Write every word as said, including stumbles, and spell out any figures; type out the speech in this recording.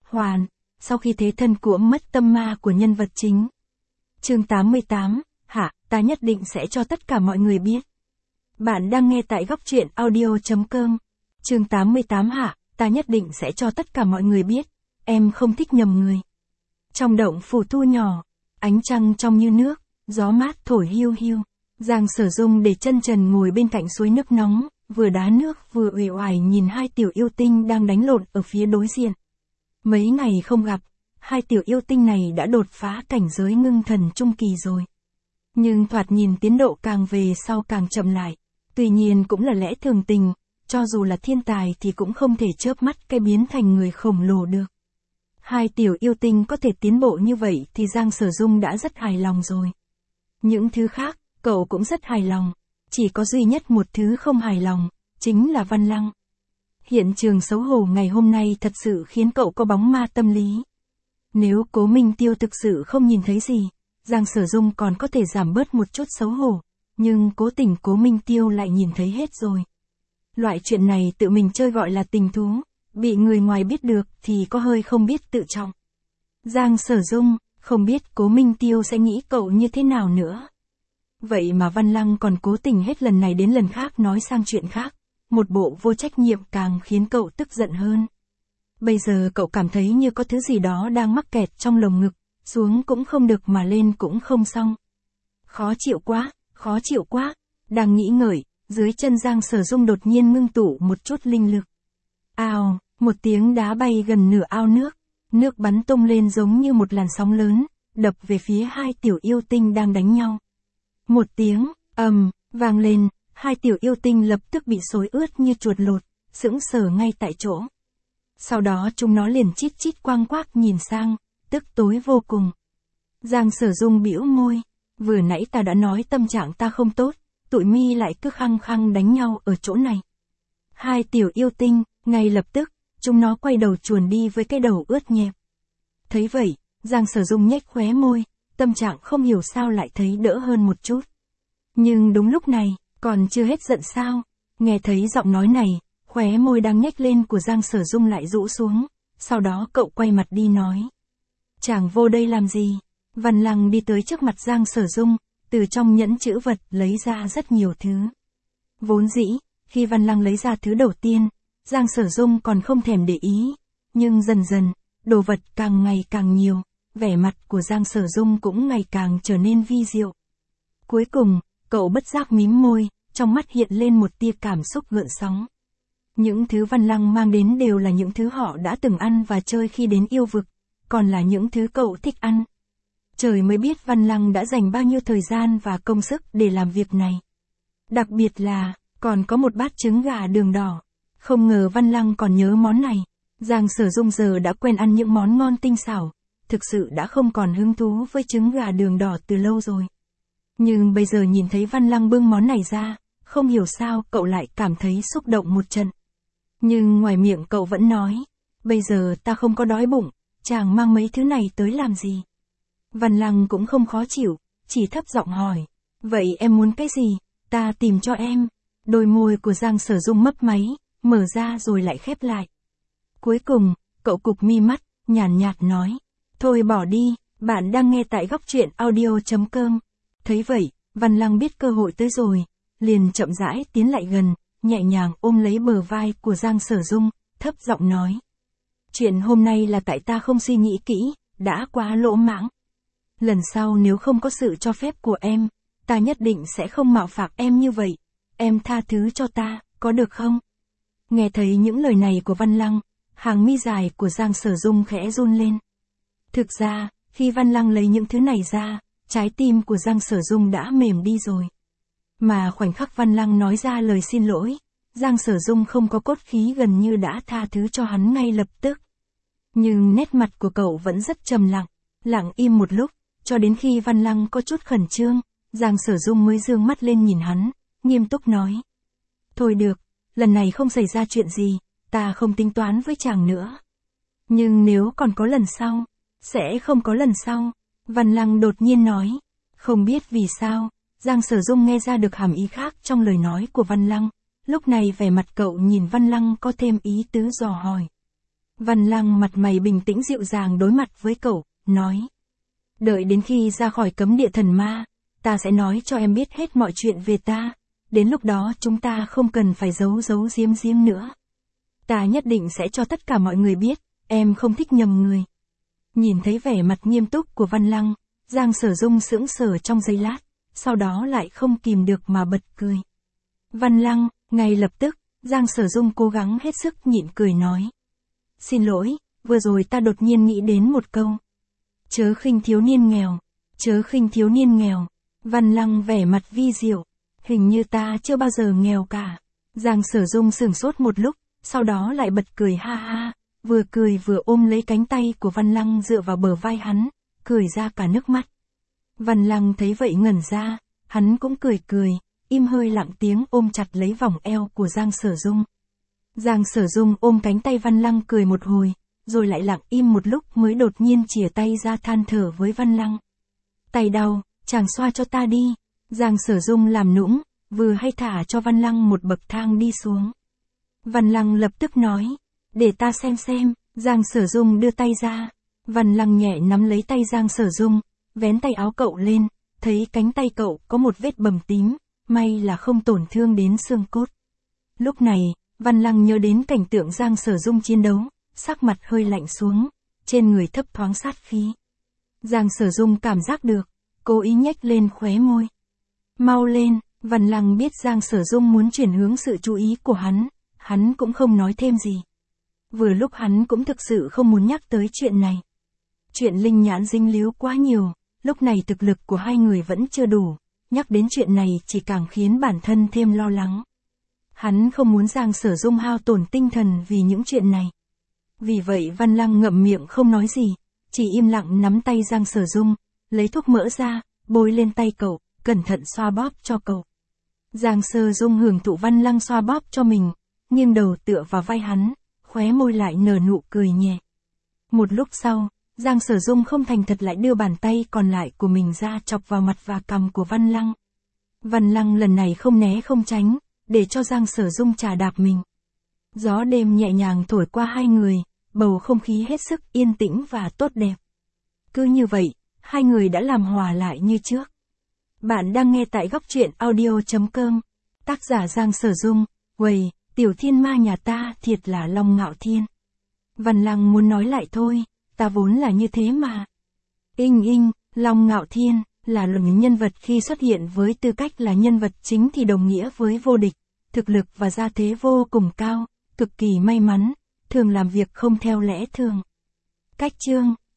hoàn, sau khi thế thân của mất tâm ma của nhân vật chính. Chương tám mươi tám, hả, ta nhất định sẽ cho tất cả mọi người biết. Bạn đang nghe tại góc truyện audio chấm com. Chương tám mươi tám hả, ta nhất định sẽ cho tất cả mọi người biết, em không thích nhầm người. Trong động phủ thu nhỏ, ánh trăng trong như nước, gió mát thổi hiu hiu. Giang Sở Dung để chân trần ngồi bên cạnh suối nước nóng, vừa đá nước vừa uể oải nhìn hai tiểu yêu tinh đang đánh lộn ở phía đối diện. Mấy ngày không gặp, hai tiểu yêu tinh này đã đột phá cảnh giới ngưng thần trung kỳ rồi. Nhưng thoạt nhìn tiến độ càng về sau càng chậm lại. Tuy nhiên cũng là lẽ thường tình, cho dù là thiên tài thì cũng không thể chớp mắt cái biến thành người khổng lồ được. Hai tiểu yêu tinh có thể tiến bộ như vậy thì Giang Sở Dung đã rất hài lòng rồi. Những thứ khác, cậu cũng rất hài lòng. Chỉ có duy nhất một thứ không hài lòng, chính là Văn Lăng. Hiện trường xấu hổ ngày hôm nay thật sự khiến cậu có bóng ma tâm lý. Nếu Cố Minh Tiêu thực sự không nhìn thấy gì, Giang Sở Dung còn có thể giảm bớt một chút xấu hổ, nhưng cố tình Cố Minh Tiêu lại nhìn thấy hết rồi. Loại chuyện này tự mình chơi gọi là tình thú, bị người ngoài biết được thì có hơi không biết tự trọng. Giang Sở Dung, không biết Cố Minh Tiêu sẽ nghĩ cậu như thế nào nữa. Vậy mà Văn Lăng còn cố tình hết lần này đến lần khác nói sang chuyện khác, một bộ vô trách nhiệm càng khiến cậu tức giận hơn. Bây giờ cậu cảm thấy như có thứ gì đó đang mắc kẹt trong lồng ngực, xuống cũng không được mà lên cũng không xong. Khó chịu quá, khó chịu quá, đang nghĩ ngợi, dưới chân Giang Sở Dung đột nhiên ngưng tụ một chút linh lực. Ào, một tiếng đá bay gần nửa ao nước, nước bắn tung lên giống như một làn sóng lớn, đập về phía hai tiểu yêu tinh đang đánh nhau. Một tiếng, ầm, vang lên, hai tiểu yêu tinh lập tức bị xối ướt như chuột lột, sững sờ ngay tại chỗ. Sau đó chúng nó liền chít chít quang quác nhìn sang, tức tối vô cùng. Giang Sở Dung bĩu môi, vừa nãy ta đã nói tâm trạng ta không tốt, tụi mi lại cứ khăng khăng đánh nhau ở chỗ này. Hai tiểu yêu tinh, ngay lập tức, chúng nó quay đầu chuồn đi với cái đầu ướt nhẹp. Thấy vậy, Giang Sở Dung nhếch khóe môi, tâm trạng không hiểu sao lại thấy đỡ hơn một chút. Nhưng đúng lúc này, còn chưa hết giận sao, nghe thấy giọng nói này, khóe môi đang nhếch lên của Giang Sở Dung lại rũ xuống, sau đó cậu quay mặt đi nói. Chàng vô đây làm gì? Văn Lăng đi tới trước mặt Giang Sở Dung, từ trong nhẫn chữ vật lấy ra rất nhiều thứ. Vốn dĩ, khi Văn Lăng lấy ra thứ đầu tiên, Giang Sở Dung còn không thèm để ý, nhưng dần dần, đồ vật càng ngày càng nhiều, vẻ mặt của Giang Sở Dung cũng ngày càng trở nên vi diệu. Cuối cùng, cậu bất giác mím môi, trong mắt hiện lên một tia cảm xúc gợn sóng. Những thứ Văn Lăng mang đến đều là những thứ họ đã từng ăn và chơi khi đến yêu vực, còn là những thứ cậu thích ăn. Trời mới biết Văn Lăng đã dành bao nhiêu thời gian và công sức để làm việc này. Đặc biệt là, còn có một bát trứng gà đường đỏ. Không ngờ Văn Lăng còn nhớ món này. Giang Sở Dung giờ đã quen ăn những món ngon tinh xảo, thực sự đã không còn hứng thú với trứng gà đường đỏ từ lâu rồi. Nhưng bây giờ nhìn thấy Văn Lăng bưng món này ra, không hiểu sao cậu lại cảm thấy xúc động một trận. Nhưng ngoài miệng cậu vẫn nói, bây giờ ta không có đói bụng, chàng mang mấy thứ này tới làm gì? Văn Lăng cũng không khó chịu, chỉ thấp giọng hỏi, vậy em muốn cái gì, ta tìm cho em. Đôi môi của Giang Sở Dung mấp máy, mở ra rồi lại khép lại. Cuối cùng, cậu cụp mi mắt, nhàn nhạt nói, thôi bỏ đi, bạn đang nghe tại góc truyện audio chấm com. Thấy vậy, Văn Lăng biết cơ hội tới rồi, liền chậm rãi tiến lại gần, nhẹ nhàng ôm lấy bờ vai của Giang Sở Dung, thấp giọng nói. Chuyện hôm nay là tại ta không suy nghĩ kỹ, đã quá lỗ mãng. Lần sau nếu không có sự cho phép của em, ta nhất định sẽ không mạo phạm em như vậy. Em tha thứ cho ta, có được không? Nghe thấy những lời này của Văn Lăng, hàng mi dài của Giang Sở Dung khẽ run lên. Thực ra, khi Văn Lăng lấy những thứ này ra, trái tim của Giang Sở Dung đã mềm đi rồi. Mà khoảnh khắc Văn Lăng nói ra lời xin lỗi, Giang Sở Dung không có cốt khí gần như đã tha thứ cho hắn ngay lập tức. Nhưng nét mặt của cậu vẫn rất trầm lặng, lặng im một lúc, cho đến khi Văn Lăng có chút khẩn trương, Giang Sở Dung mới dương mắt lên nhìn hắn, nghiêm túc nói. Thôi được, lần này không xảy ra chuyện gì, ta không tính toán với chàng nữa. Nhưng nếu còn có lần sau, sẽ không có lần sau, Văn Lăng đột nhiên nói. Không biết vì sao, Giang Sở Dung nghe ra được hàm ý khác trong lời nói của Văn Lăng, lúc này vẻ mặt cậu nhìn Văn Lăng có thêm ý tứ dò hỏi. Văn Lăng mặt mày bình tĩnh dịu dàng đối mặt với cậu, nói. Đợi đến khi ra khỏi cấm địa thần ma, ta sẽ nói cho em biết hết mọi chuyện về ta, đến lúc đó chúng ta không cần phải giấu giấu giếm giếm nữa. Ta nhất định sẽ cho tất cả mọi người biết, em không thích nhầm người. Nhìn thấy vẻ mặt nghiêm túc của Văn Lăng, Giang Sở Dung sững sờ trong giây lát, sau đó lại không kìm được mà bật cười. Văn Lăng, ngay lập tức, Giang Sở Dung cố gắng hết sức nhịn cười nói. Xin lỗi, vừa rồi ta đột nhiên nghĩ đến một câu. Chớ khinh thiếu niên nghèo, chớ khinh thiếu niên nghèo. Văn Lăng vẻ mặt vi diệu. Hình như ta chưa bao giờ nghèo cả. Giang Sở Dung sửng sốt một lúc, sau đó lại bật cười ha ha, vừa cười vừa ôm lấy cánh tay của Văn Lăng dựa vào bờ vai hắn, cười ra cả nước mắt. Văn Lăng thấy vậy ngẩn ra, hắn cũng cười cười, im hơi lặng tiếng ôm chặt lấy vòng eo của Giang Sở Dung. Giang Sở Dung ôm cánh tay Văn Lăng cười một hồi, rồi lại lặng im một lúc mới đột nhiên chìa tay ra than thở với Văn Lăng. Tay đau, chàng xoa cho ta đi. Giang Sở Dung làm nũng, vừa hay thả cho Văn Lăng một bậc thang đi xuống. Văn Lăng lập tức nói, để ta xem xem. Giang Sở Dung đưa tay ra. Văn Lăng nhẹ nắm lấy tay Giang Sở Dung, vén tay áo cậu lên, thấy cánh tay cậu có một vết bầm tím, may là không tổn thương đến xương cốt. Lúc này, Văn Lăng nhớ đến cảnh tượng Giang Sở Dung chiến đấu, sắc mặt hơi lạnh xuống, trên người thấp thoáng sát khí. Giang Sở Dung cảm giác được, cố ý nhếch lên khóe môi. Mau lên, Văn Lăng biết Giang Sở Dung muốn chuyển hướng sự chú ý của hắn, hắn cũng không nói thêm gì. Vừa lúc hắn cũng thực sự không muốn nhắc tới chuyện này. Chuyện linh nhãn dính líu quá nhiều, lúc này thực lực của hai người vẫn chưa đủ, nhắc đến chuyện này chỉ càng khiến bản thân thêm lo lắng. Hắn không muốn Giang Sở Dung hao tổn tinh thần vì những chuyện này. Vì vậy Văn Lăng ngậm miệng không nói gì, chỉ im lặng nắm tay Giang Sở Dung, lấy thuốc mỡ ra, bôi lên tay cậu, cẩn thận xoa bóp cho cậu. Giang Sở Dung hưởng thụ Văn Lăng xoa bóp cho mình, nghiêng đầu tựa vào vai hắn, khóe môi lại nở nụ cười nhẹ. Một lúc sau, Giang Sở Dung không thành thật lại đưa bàn tay còn lại của mình ra chọc vào mặt và cằm của Văn Lăng. Văn Lăng lần này không né không tránh, để cho Giang Sở Dung chà đạp mình. Gió đêm nhẹ nhàng thổi qua hai người, bầu không khí hết sức yên tĩnh và tốt đẹp. Cứ như vậy, hai người đã làm hòa lại như trước. Bạn đang nghe tại góc truyện audio chấm com. Tác giả Giang Sở Dung, Quầy, tiểu thiên ma nhà ta thiệt là Long Ngạo Thiên. Văn Lăng muốn nói lại thôi, ta vốn là như thế mà. Inh inh, Long Ngạo Thiên, là luận nhân vật khi xuất hiện với tư cách là nhân vật chính thì đồng nghĩa với vô địch, thực lực và gia thế vô cùng cao, cực kỳ may mắn, thường làm việc không theo lẽ thường. Cách chương